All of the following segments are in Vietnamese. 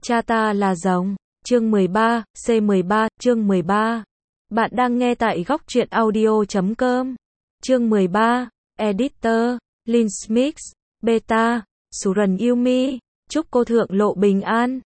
Cha ta là rồng. Chương 13, C13, chương 13. Bạn đang nghe tại góc truyện audio.com. Chương 13, Editor, Lin Smith, Beta, Suran Yumi. Chúc cô thượng lộ bình an.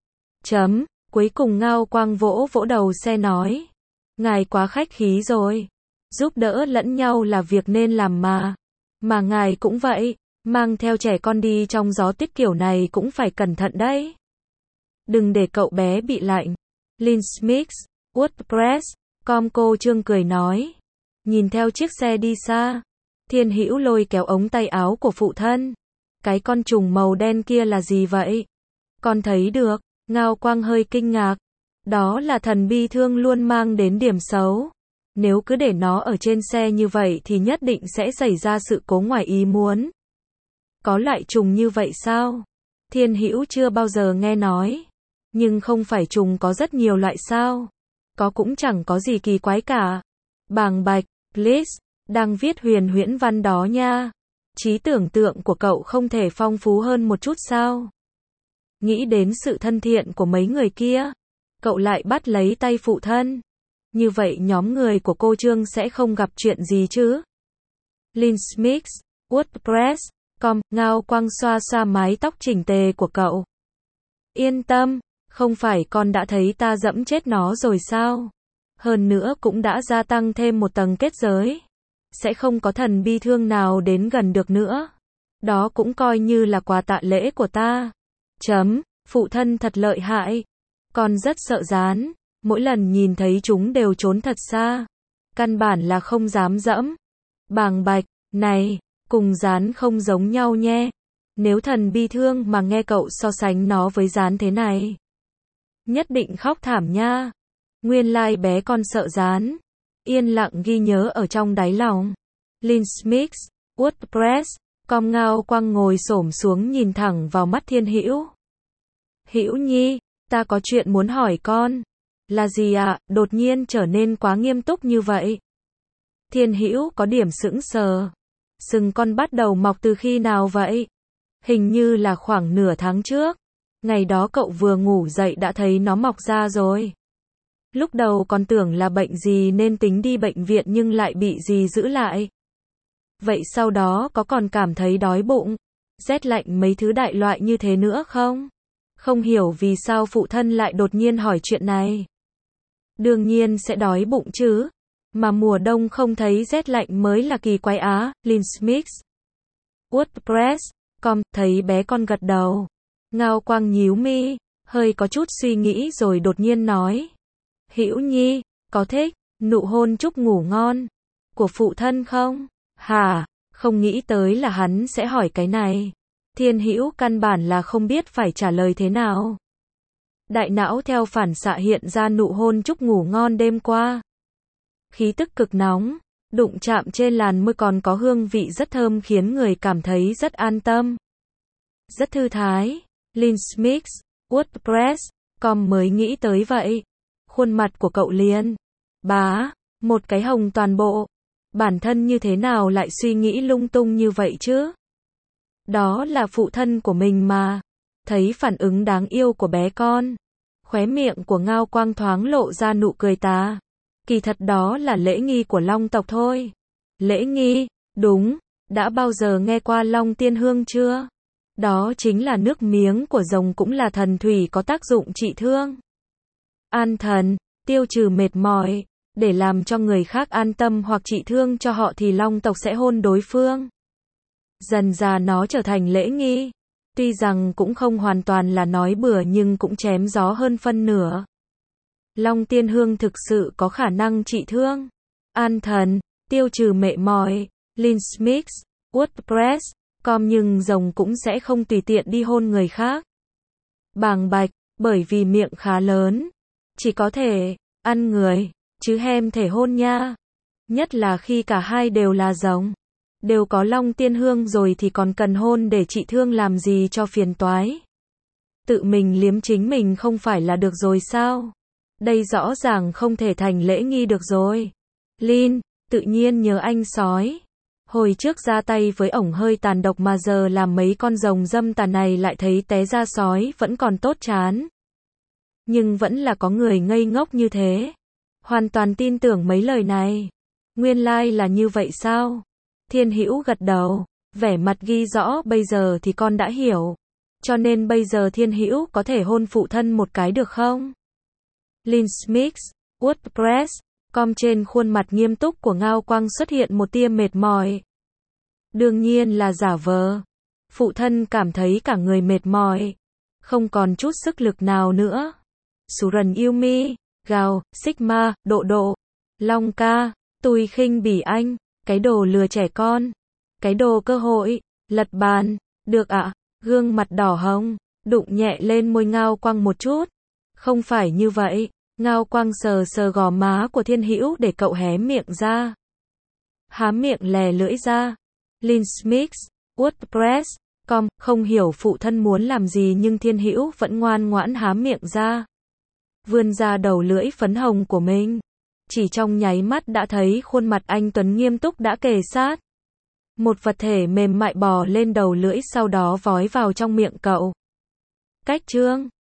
Cuối cùng Ngao Quang vỗ vỗ đầu xe nói. Ngài quá khách khí rồi. Giúp đỡ lẫn nhau là việc nên làm mà. Mà ngài cũng vậy, mang theo trẻ con đi trong gió tuyết kiểu này cũng phải cẩn thận đấy. Đừng để cậu bé bị lạnh. Lin Smith, WordPress.com cô Trương cười nói. Nhìn theo chiếc xe đi xa, Thiên Hữu lôi kéo ống tay áo của phụ thân. Cái con trùng màu đen kia là gì vậy? Con thấy được. Ngao Quang hơi kinh ngạc. Đó là thần bi thương luôn mang đến điểm xấu. Nếu cứ để nó ở trên xe như vậy thì nhất định sẽ xảy ra sự cố ngoài ý muốn. Có loại trùng như vậy sao? Thiên Hữu chưa bao giờ nghe nói. Nhưng không phải trùng có rất nhiều loại sao? Có cũng chẳng có gì kỳ quái cả. Bàng bạch, please, đang viết huyền huyễn văn đó nha. Trí tưởng tượng của cậu không thể phong phú hơn một chút sao? Nghĩ đến sự thân thiện của mấy người kia, cậu lại bắt lấy tay phụ thân. Như vậy nhóm người của cô Trương sẽ không gặp chuyện gì chứ? Lin Smith, WordPress.com, Ngao Quang xoa xoa mái tóc chỉnh tề của cậu. Yên tâm, không phải con đã thấy ta dẫm chết nó rồi sao? Hơn nữa cũng đã gia tăng thêm một tầng kết giới. Sẽ không có thần bi thương nào đến gần được nữa. Đó cũng coi như là quà tạ lễ của ta. Phụ thân thật lợi hại. Con rất sợ gián. Mỗi lần nhìn thấy chúng đều trốn thật xa. Căn bản là không dám dẫm. Bàng bạch, này, cùng gián không giống nhau nhé. Nếu thần bi thương mà nghe cậu so sánh nó với gián thế này, nhất định khóc thảm nha. Nguyên lai bé con sợ gián. Yên lặng ghi nhớ ở trong đáy lòng. Lin Smith, WordPress.com. Ngao Quang ngồi xổm xuống nhìn thẳng vào mắt Thiên Hữu. Hữu Nhi, ta có chuyện muốn hỏi con. Là gì ạ? Đột nhiên trở nên quá nghiêm túc như vậy. Thiên Hữu có điểm sững sờ. Sừng con bắt đầu mọc từ khi nào vậy? Hình như là khoảng nửa tháng trước. Ngày đó cậu vừa ngủ dậy đã thấy nó mọc ra rồi. Lúc đầu còn tưởng là bệnh gì nên tính đi bệnh viện nhưng lại bị gì giữ lại. Vậy sau đó có còn cảm thấy đói bụng, rét lạnh mấy thứ đại loại như thế nữa không? Không hiểu vì sao phụ thân lại đột nhiên hỏi chuyện này. Đương nhiên sẽ đói bụng chứ. Mà mùa đông không thấy rét lạnh mới là kỳ quái á. Lin Smith, WordPress.com, thấy bé con gật đầu. Ngao Quang nhíu mi, hơi có chút suy nghĩ rồi đột nhiên nói. Hữu Nhi, có thích nụ hôn chúc ngủ ngon của phụ thân không? Hả? Không nghĩ tới là hắn sẽ hỏi cái này. Thiên Hữu căn bản là không biết phải trả lời thế nào. Đại não theo phản xạ hiện ra nụ hôn chúc ngủ ngon đêm qua. Khí tức cực nóng, đụng chạm trên làn môi còn có hương vị rất thơm khiến người cảm thấy rất an tâm. Rất thư thái. Lin Smith, WordPress.com mới nghĩ tới vậy. Khuôn mặt của cậu liền một cái hồng toàn bộ. Bản thân như thế nào lại suy nghĩ lung tung như vậy chứ? Đó là phụ thân của mình mà. Thấy phản ứng đáng yêu của bé con, khóe miệng của Ngao Quang thoáng lộ ra nụ cười tà. Kỳ thật đó là lễ nghi của Long tộc thôi. Lễ nghi, đúng. Đã bao giờ nghe qua Long Tiên Hương chưa? Đó chính là nước miếng của rồng cũng là thần thủy có tác dụng trị thương. An thần, tiêu trừ mệt mỏi. Để làm cho người khác an tâm hoặc trị thương cho họ thì Long tộc sẽ hôn đối phương. Dần dà nó trở thành lễ nghi. Tuy rằng cũng không hoàn toàn là nói bừa nhưng cũng chém gió hơn phân nửa. Long Tiên Hương thực sự có khả năng trị thương, an thần, tiêu trừ mệt mỏi. Lin Smith, WordPress.com. Nhưng rồng cũng sẽ không tùy tiện đi hôn người khác. Bàng bạch, bởi vì miệng khá lớn. Chỉ có thể ăn người, chứ hem thể hôn nha. Nhất là khi cả hai đều là rồng, đều có Long Tiên Hương rồi thì còn cần hôn để trị thương làm gì cho phiền toái. Tự mình liếm chính mình không phải là được rồi sao? Đây rõ ràng không thể thành lễ nghi được rồi. Lin, tự nhiên nhớ anh sói. Hồi trước ra tay với ổng hơi tàn độc mà giờ làm mấy con rồng dâm tàn này lại thấy té ra sói vẫn còn tốt chán. Nhưng vẫn là có người ngây ngốc như thế. Hoàn toàn tin tưởng mấy lời này. Nguyên lai là như vậy sao? Thiên Hữu gật đầu, vẻ mặt ghi rõ bây giờ thì con đã hiểu. Cho nên bây giờ Thiên Hữu có thể hôn phụ thân một cái được không? Linsmith, WordPress.com trên khuôn mặt nghiêm túc của Ngao Quang xuất hiện một tia mệt mỏi. Đương nhiên là giả vờ. Phụ thân cảm thấy cả người mệt mỏi, không còn chút sức lực nào nữa. Suran Yumi, Gào, Sigma, Độ, Long ca, tôi khinh bỉ anh, cái đồ lừa trẻ con, cái đồ cơ hội, lật bàn, được ạ, gương mặt đỏ hồng, đụng nhẹ lên môi Ngao Quang một chút. Không phải như vậy, Ngao Quang sờ sờ gò má của Thiên Hữu để cậu hé miệng ra. Há miệng lè lưỡi ra. Linsmith, WordPress.com, không hiểu phụ thân muốn làm gì nhưng Thiên Hữu vẫn ngoan ngoãn há miệng ra. Vươn ra đầu lưỡi phấn hồng của mình. Chỉ trong nháy mắt đã thấy khuôn mặt anh tuấn nghiêm túc đã kề sát. Một vật thể mềm mại bò lên đầu lưỡi sau đó vói vào trong miệng cậu. Cách chương